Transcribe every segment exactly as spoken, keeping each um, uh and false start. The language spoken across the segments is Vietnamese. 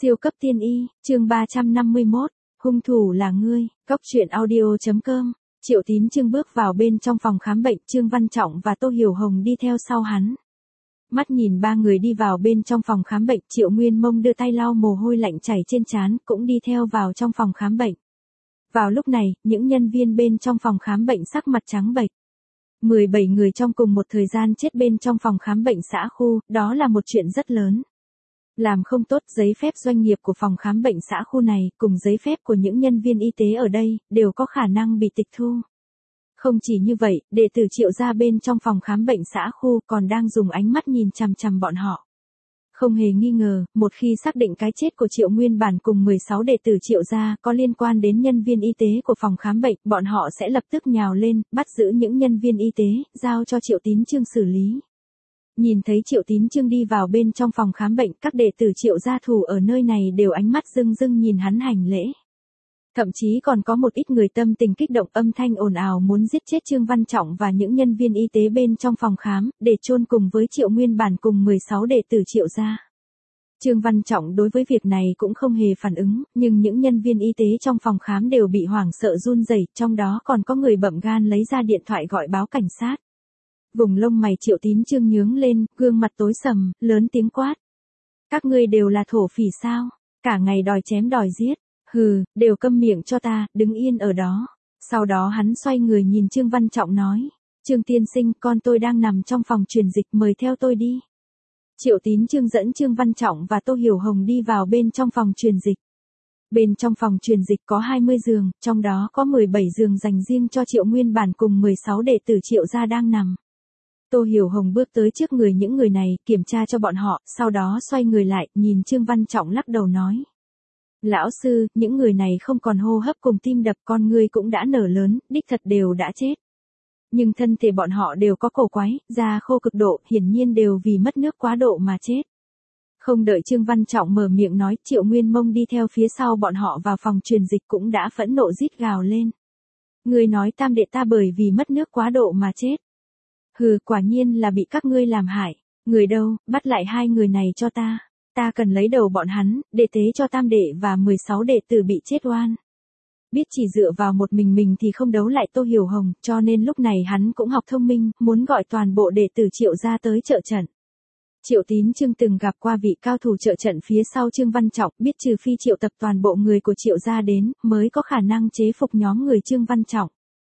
Siêu cấp tiên y, chương ba trăm năm mươi mốt, hung thủ là ngươi, cóc truyện audio.com. Triệu Tín Chương bước vào bên trong phòng khám bệnh, Trương Văn Trọng và Tô Hiểu Hồng đi theo sau hắn. Mắt nhìn ba người đi vào bên trong phòng khám bệnh, Triệu Nguyên Mông đưa tay lau mồ hôi lạnh chảy trên trán, cũng đi theo vào trong phòng khám bệnh. Vào lúc này, những nhân viên bên trong phòng khám bệnh sắc mặt trắng bệch. mười bảy người trong cùng một thời gian chết bên trong phòng khám bệnh xã khu, đó là một chuyện rất lớn. Làm không tốt, giấy phép doanh nghiệp của phòng khám bệnh xã khu này, cùng giấy phép của những nhân viên y tế ở đây, đều có khả năng bị tịch thu. Không chỉ như vậy, đệ tử Triệu gia bên trong phòng khám bệnh xã khu còn đang dùng ánh mắt nhìn chằm chằm bọn họ. Không hề nghi ngờ, một khi xác định cái chết của Triệu Nguyên Bản cùng mười sáu đệ tử Triệu gia có liên quan đến nhân viên y tế của phòng khám bệnh, bọn họ sẽ lập tức nhào lên, bắt giữ những nhân viên y tế, giao cho Triệu Tín Chương xử lý. Nhìn thấy Triệu Tín Chương đi vào bên trong phòng khám bệnh, các đệ tử Triệu gia thủ ở nơi này đều ánh mắt rưng rưng nhìn hắn hành lễ. Thậm chí còn có một ít người tâm tình kích động, âm thanh ồn ào muốn giết chết Trương Văn Trọng và những nhân viên y tế bên trong phòng khám, để chôn cùng với Triệu Nguyên Bản cùng mười sáu đệ tử Triệu gia. Trương Văn Trọng đối với việc này cũng không hề phản ứng, nhưng những nhân viên y tế trong phòng khám đều bị hoảng sợ run rẩy, trong đó còn có người bậm gan lấy ra điện thoại gọi báo cảnh sát. Vùng lông mày Triệu Tín Chương nhướng lên, gương mặt tối sầm, lớn tiếng quát. Các ngươi đều là thổ phỉ sao? Cả ngày đòi chém đòi giết. Hừ, đều câm miệng cho ta, đứng yên ở đó. Sau đó hắn xoay người nhìn Trương Văn Trọng nói. Trương tiên sinh, con tôi đang nằm trong phòng truyền dịch, mời theo tôi đi. Triệu Tín Chương dẫn Trương Văn Trọng và Tô Hiểu Hồng đi vào bên trong phòng truyền dịch. Bên trong phòng truyền dịch có hai mươi giường, trong đó có mười bảy giường dành riêng cho Triệu Nguyên Bản cùng mười sáu đệ tử Triệu gia đang nằm. Tô Hiểu Hồng bước tới trước người những người này, kiểm tra cho bọn họ, sau đó xoay người lại, nhìn Trương Văn Trọng lắc đầu nói. Lão sư, những người này không còn hô hấp cùng tim đập, con ngươi cũng đã nở lớn, đích thật đều đã chết. Nhưng thân thể bọn họ đều có cổ quái, da khô cực độ, hiển nhiên đều vì mất nước quá độ mà chết. Không đợi Trương Văn Trọng mở miệng nói, Triệu Nguyên Mông đi theo phía sau bọn họ vào phòng truyền dịch cũng đã phẫn nộ rít gào lên. Người nói tam đệ ta bởi vì mất nước quá độ mà chết. Hừ, quả nhiên là bị các ngươi làm hại. Người đâu, bắt lại hai người này cho ta. Ta cần lấy đầu bọn hắn, để tế cho tam đệ và mười sáu đệ tử bị chết oan. Biết chỉ dựa vào một mình mình thì không đấu lại Tô Hiểu Hồng, cho nên lúc này hắn cũng học thông minh, muốn gọi toàn bộ đệ tử Triệu gia tới trợ trận. Triệu Tín Chương từng gặp qua vị cao thủ trợ trận phía sau Trương Văn Trọng, biết trừ phi triệu tập toàn bộ người của Triệu gia đến, mới có khả năng chế phục nhóm người Trương Văn Trọng.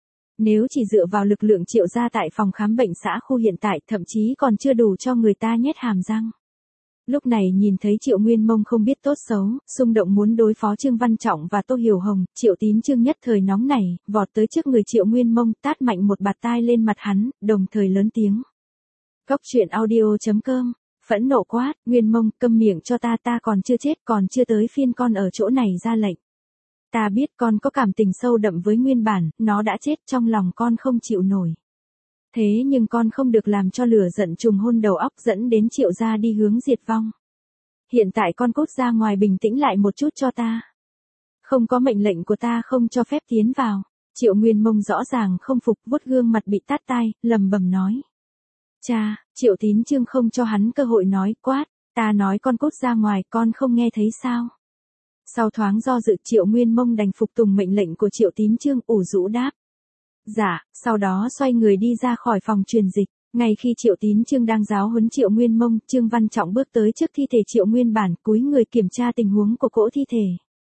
Nếu chỉ dựa vào lực lượng Triệu gia tại phòng khám bệnh xã khu hiện tại, thậm chí còn chưa đủ cho người ta nhét hàm răng. Lúc này nhìn thấy Triệu Nguyên Mông không biết tốt xấu, xung động muốn đối phó Trương Văn Trọng và Tô Hiểu Hồng, Triệu Tín Chương nhất thời nóng nảy, vọt tới trước người Triệu Nguyên Mông, tát mạnh một bạt tai lên mặt hắn, đồng thời lớn tiếng. Cóc truyện audio.com, phẫn nộ quát, Nguyên Mông, câm miệng cho ta, ta còn chưa chết, còn chưa tới phiên con ở chỗ này ra lệnh. Ta biết con có cảm tình sâu đậm với Nguyên Bản, nó đã chết, trong lòng con không chịu nổi. Thế nhưng con không được làm cho lửa giận trùng hôn đầu óc dẫn đến Triệu gia đi hướng diệt vong. Hiện tại con cút ra ngoài bình tĩnh lại một chút cho ta. Không có mệnh lệnh của ta không cho phép tiến vào. Triệu Nguyên Mông rõ ràng không phục, vuốt gương mặt bị tát tai, lầm bầm nói. Cha, Triệu Tín Chương không cho hắn cơ hội nói, quát, ta nói con cút ra ngoài, con không nghe thấy sao? Sau thoáng do dự, Triệu Nguyên Mông đành phục tùng mệnh lệnh của Triệu Tín Chương, ủ rũ đáp. Dạ, sau đó xoay người đi ra khỏi phòng truyền dịch. Ngay khi Triệu Tín Chương đang giáo huấn Triệu Nguyên Mông, Trương Văn Trọng bước tới trước thi thể Triệu Nguyên Bản, cúi người kiểm tra tình huống của cỗ thi thể.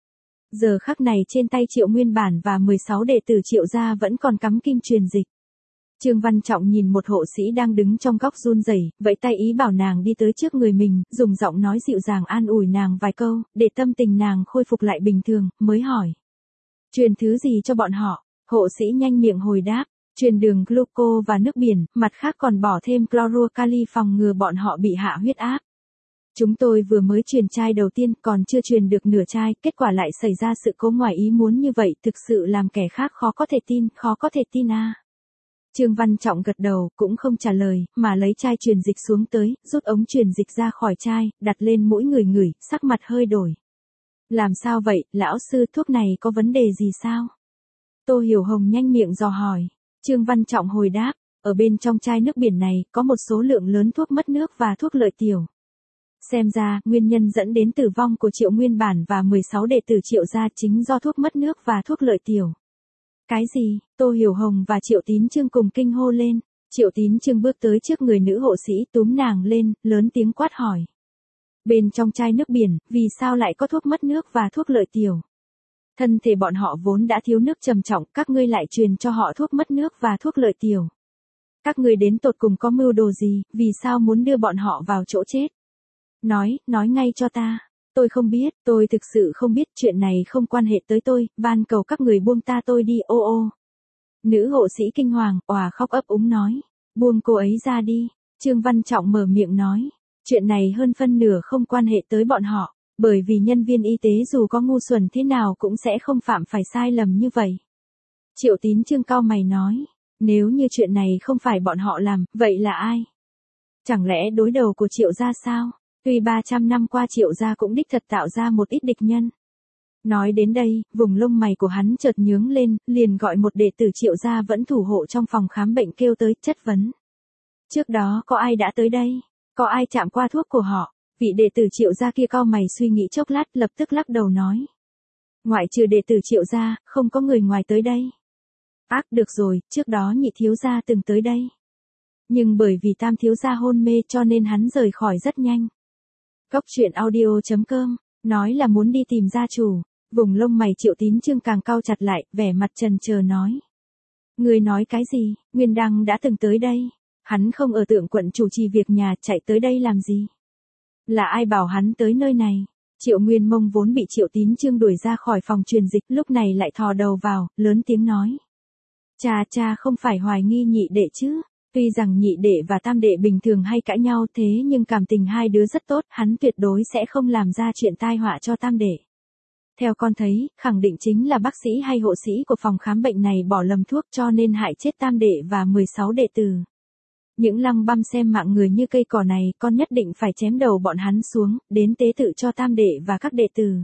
Giờ khắc này trên tay Triệu Nguyên Bản và mười sáu đệ tử Triệu gia vẫn còn cắm kim truyền dịch. Trương Văn Trọng nhìn một hộ sĩ đang đứng trong góc run rẩy, vẫy tay ý bảo nàng đi tới trước người mình, dùng giọng nói dịu dàng an ủi nàng vài câu, để tâm tình nàng khôi phục lại bình thường, mới hỏi. Truyền thứ gì cho bọn họ? Hộ sĩ nhanh miệng hồi đáp, truyền đường gluco và nước biển, mặt khác còn bỏ thêm chlorokali phòng ngừa bọn họ bị hạ huyết áp. Chúng tôi vừa mới truyền chai đầu tiên, còn chưa truyền được nửa chai, kết quả lại xảy ra sự cố ngoài ý muốn như vậy, thực sự làm kẻ khác khó có thể tin, khó có thể tin à. Trương Văn Trọng gật đầu, cũng không trả lời, mà lấy chai truyền dịch xuống tới, rút ống truyền dịch ra khỏi chai, đặt lên mũi người ngửi, sắc mặt hơi đổi. Làm sao vậy, lão sư, thuốc này có vấn đề gì sao? Tô Hiểu Hồng nhanh miệng dò hỏi. Trương Văn Trọng hồi đáp, ở bên trong chai nước biển này, có một số lượng lớn thuốc mất nước và thuốc lợi tiểu. Xem ra, nguyên nhân dẫn đến tử vong của Triệu Nguyên Bản và mười sáu đệ tử Triệu gia chính do thuốc mất nước và thuốc lợi tiểu. Cái gì? Tô Hiểu Hồng và Triệu Tín Chương cùng kinh hô lên. Triệu Tín Chương bước tới trước người nữ hộ sĩ túm nàng lên, lớn tiếng quát hỏi. Bên trong chai nước biển, vì sao lại có thuốc mất nước và thuốc lợi tiểu? Thân thể bọn họ vốn đã thiếu nước trầm trọng, các ngươi lại truyền cho họ thuốc mất nước và thuốc lợi tiểu. Các ngươi đến tột cùng có mưu đồ gì, vì sao muốn đưa bọn họ vào chỗ chết? Nói, nói ngay cho ta. Tôi không biết, tôi thực sự không biết, chuyện này không quan hệ tới tôi, van cầu các người buông ta tôi đi, ô ô. Nữ hộ sĩ kinh hoàng, òa khóc ấp úng nói. Buông cô ấy ra đi. Trương Văn Trọng mở miệng nói. Chuyện này hơn phân nửa không quan hệ tới bọn họ, bởi vì nhân viên y tế dù có ngu xuẩn thế nào cũng sẽ không phạm phải sai lầm như vậy. Triệu Tín Chương cau mày nói. Nếu như chuyện này không phải bọn họ làm, vậy là ai? Chẳng lẽ đối đầu của Triệu gia sao? Tuy ba trăm năm qua Triệu gia cũng đích thật tạo ra một ít địch nhân. Nói đến đây, vùng lông mày của hắn chợt nhướng lên, liền gọi một đệ tử Triệu gia vẫn thủ hộ trong phòng khám bệnh kêu tới, chất vấn. Trước đó có ai đã tới đây? Có ai chạm qua thuốc của họ? Vị đệ tử Triệu gia kia cau mày suy nghĩ chốc lát, lập tức lắc đầu nói. Ngoại trừ đệ tử Triệu gia, không có người ngoài tới đây. Ác, được rồi, trước đó nhị thiếu gia từng tới đây. Nhưng bởi vì tam thiếu gia hôn mê cho nên hắn rời khỏi rất nhanh. Cốc truyện audio chấm com, nói là muốn đi tìm gia chủ, vùng lông mày Triệu Tín Chương càng cau chặt lại, vẻ mặt trần chờ nói. Người nói cái gì, Nguyên Đăng đã từng tới đây, hắn không ở Tượng quận chủ trì việc nhà, chạy tới đây làm gì? Là ai bảo hắn tới nơi này? Triệu Nguyên Mông vốn bị Triệu Tín Chương đuổi ra khỏi phòng truyền dịch, lúc này lại thò đầu vào, lớn tiếng nói. Cha cha không phải hoài nghi nhị đệ chứ? Tuy rằng nhị đệ và tam đệ bình thường hay cãi nhau thế nhưng cảm tình hai đứa rất tốt, hắn tuyệt đối sẽ không làm ra chuyện tai họa cho tam đệ. Theo con thấy, khẳng định chính là bác sĩ hay hộ sĩ của phòng khám bệnh này bỏ lầm thuốc cho nên hại chết tam đệ và mười sáu đệ tử. Những lăng băm xem mạng người như cây cỏ này, con nhất định phải chém đầu bọn hắn xuống, đến tế tự cho tam đệ và các đệ tử.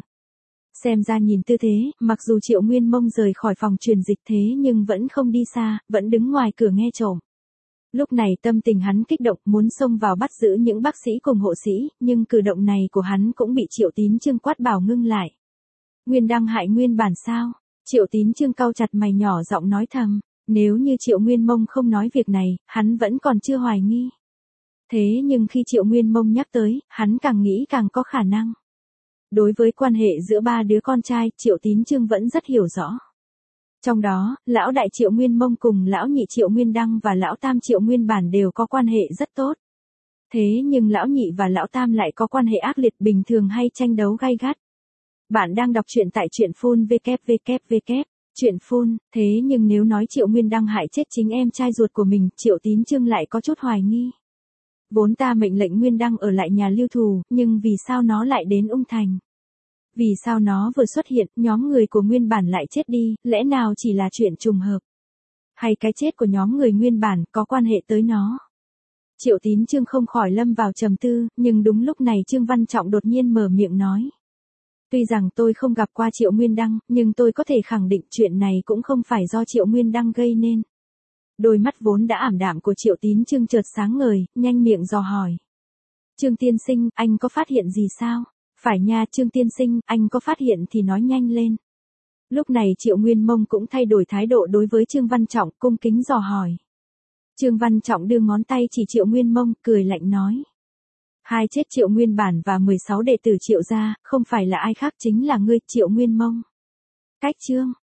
Xem ra nhìn tư thế, mặc dù Triệu Nguyên Mông rời khỏi phòng truyền dịch thế nhưng vẫn không đi xa, vẫn đứng ngoài cửa nghe trộm. Lúc này tâm tình hắn kích động muốn xông vào bắt giữ những bác sĩ cùng hộ sĩ, nhưng cử động này của hắn cũng bị Triệu Tín Chương quát bảo ngưng lại. Nguyên Đăng hại Nguyên Bản sao? Triệu Tín Chương cau chặt mày nhỏ giọng nói thầm, nếu như Triệu Nguyên Mông không nói việc này, hắn vẫn còn chưa hoài nghi. Thế nhưng khi Triệu Nguyên Mông nhắc tới, hắn càng nghĩ càng có khả năng. Đối với quan hệ giữa ba đứa con trai, Triệu Tín Chương vẫn rất hiểu rõ. Trong đó, lão đại Triệu Nguyên Mông cùng lão nhị Triệu Nguyên Đăng và lão tam Triệu Nguyên Bản đều có quan hệ rất tốt. Thế nhưng lão nhị và lão tam lại có quan hệ ác liệt, bình thường hay tranh đấu gay gắt. Bạn đang đọc truyện tại truyện phun www. Truyện phun, thế nhưng nếu nói Triệu Nguyên Đăng hại chết chính em trai ruột của mình, Triệu Tín Chương lại có chút hoài nghi. Vốn ta mệnh lệnh Nguyên Đăng ở lại nhà lưu thù, nhưng vì sao nó lại đến Ung Thành? Vì sao nó vừa xuất hiện, nhóm người của Nguyên Bản lại chết đi, lẽ nào chỉ là chuyện trùng hợp? Hay cái chết của nhóm người Nguyên Bản có quan hệ tới nó? Triệu Tín Chương không khỏi lâm vào trầm tư, nhưng đúng lúc này Trương Văn Trọng đột nhiên mở miệng nói. Tuy rằng tôi không gặp qua Triệu Nguyên Đăng, nhưng tôi có thể khẳng định chuyện này cũng không phải do Triệu Nguyên Đăng gây nên. Đôi mắt vốn đã ảm đạm của Triệu Tín Chương chợt sáng ngời, nhanh miệng dò hỏi. Trương tiên sinh, anh có phát hiện gì sao? Phải nha Trương tiên sinh, anh có phát hiện thì nói nhanh lên. Lúc này Triệu Nguyên Mông cũng thay đổi thái độ đối với Trương Văn Trọng, cung kính dò hỏi. Trương Văn Trọng đưa ngón tay chỉ Triệu Nguyên Mông, cười lạnh nói. Hai chết Triệu Nguyên Bản và mười sáu đệ tử Triệu gia, không phải là ai khác chính là ngươi, Triệu Nguyên Mông. Cách chương,